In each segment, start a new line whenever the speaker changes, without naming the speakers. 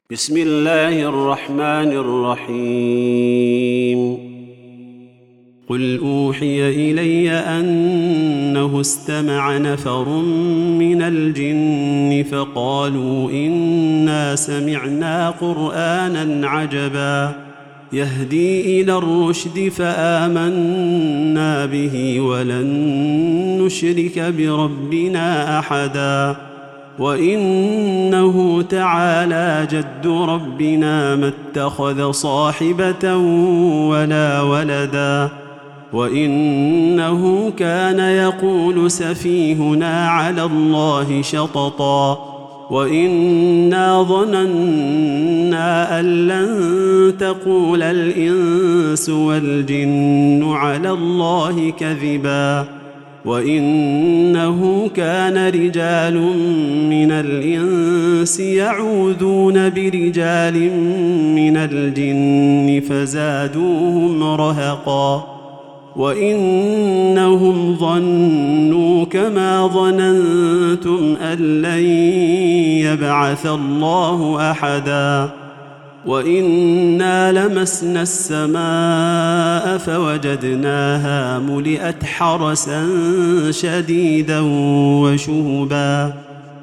بسم الله الرحمن الرحيم. قل أوحي إلي أنه استمع نفر من الجن فقالوا إنا سمعنا قرآنا عجبا يهدي إلى الرشد فآمنا به ولن نشرك بربنا أحدا وإنه تعالى جد ربنا ما اتخذ صاحبة ولا ولدا وإنه كان يقول سفيهنا على الله شططا وإنا ظننا أن لن تقول الإنس والجن على الله كذبا وإنه كان رجال من الإنس يعوذون برجال من الجن فزادوهم رهقا وإنهم ظنوا كما ظننتم أن لن يبعث الله أحدا وإنا لمسنا السماء فوجدناها ملئت حرسا شديدا وشهبا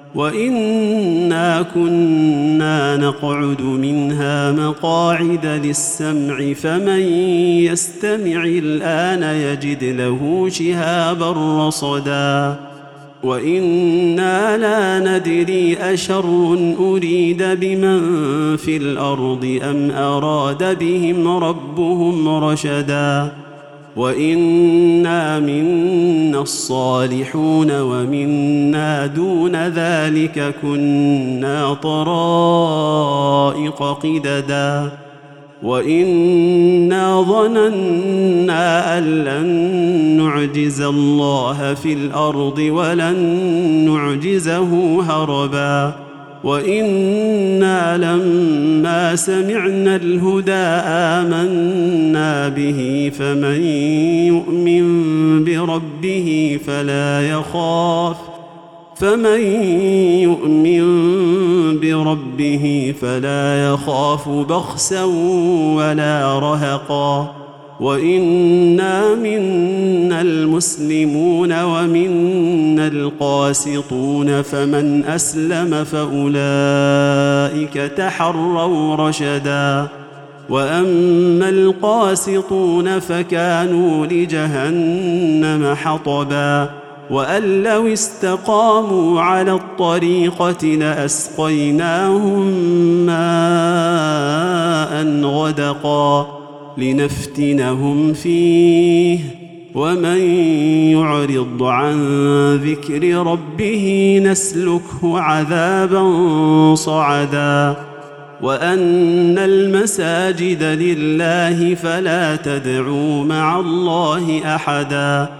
وإنا كنا نقعد منها مقاعد للسمع فمن يستمع الآن يجد له شهابا رصدا وإنا لا ندري أشر أريد بمن في الأرض أم أراد بهم ربهم رشدا وإنا منا الصالحون ومنا دون ذلك كنا طرائق قددا وإنا ظننا أن لن نعجز الله في الأرض ولن نعجزه هربا وإنا لما سمعنا الهدى آمنا به فمن يؤمن بربه فلا يخاف بخسا ولا رهقا وإنا منا المسلمون ومنا القاسطون فمن أسلم فأولئك تحروا رشدا وأما القاسطون فكانوا لجهنم حطبا وأن لو استقاموا على الطريقة لأسقيناهم ماء غدقا لنفتنهم فيه ومن يعرض عن ذكر ربه نسلكه عذابا صعدا وأن المساجد لله فلا تدعوا مع الله أحدا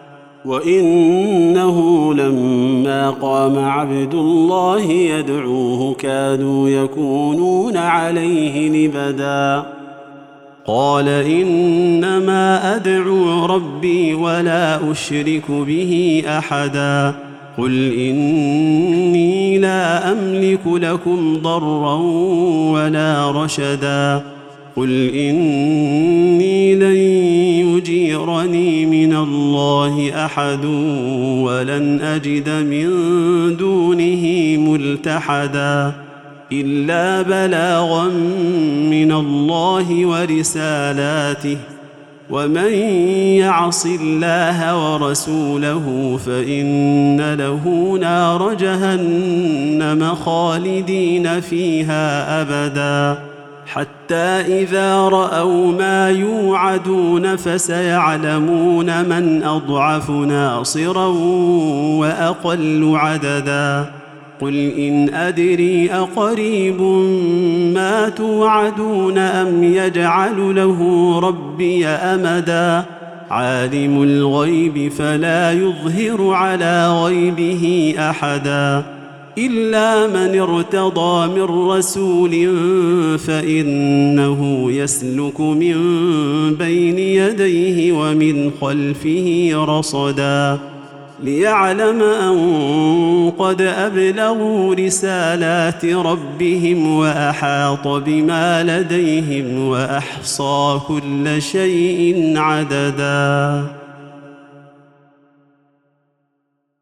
وإنه لما قام عبد الله يدعوه كانوا يكونون عليه لبدا قال إنما أدعو ربي ولا أشرك به أحدا قل إني لا أملك لكم ضرا ولا رشدا قل إني لن يجيرني من الله أحد ولن أجد من دونه ملتحدا إلا بلاغا من الله ورسالاته ومن يعص الله ورسوله فإن له نار جهنم خالدين فيها أبدا حتى إذا رأوا ما يوعدون فسيعلمون من أضعف ناصرا وأقل عددا قل إن أدري أقريب ما توعدون أم يجعل له ربي أمدا عالم الغيب فلا يظهر على غيبه أحدا إلا من ارتضى من رسول فإنه يسلك من بين يديه ومن خلفه رصدا ليعلم أن قد أبلغوا رسالات ربهم وأحاط بما لديهم وأحصى كل شيء عددا.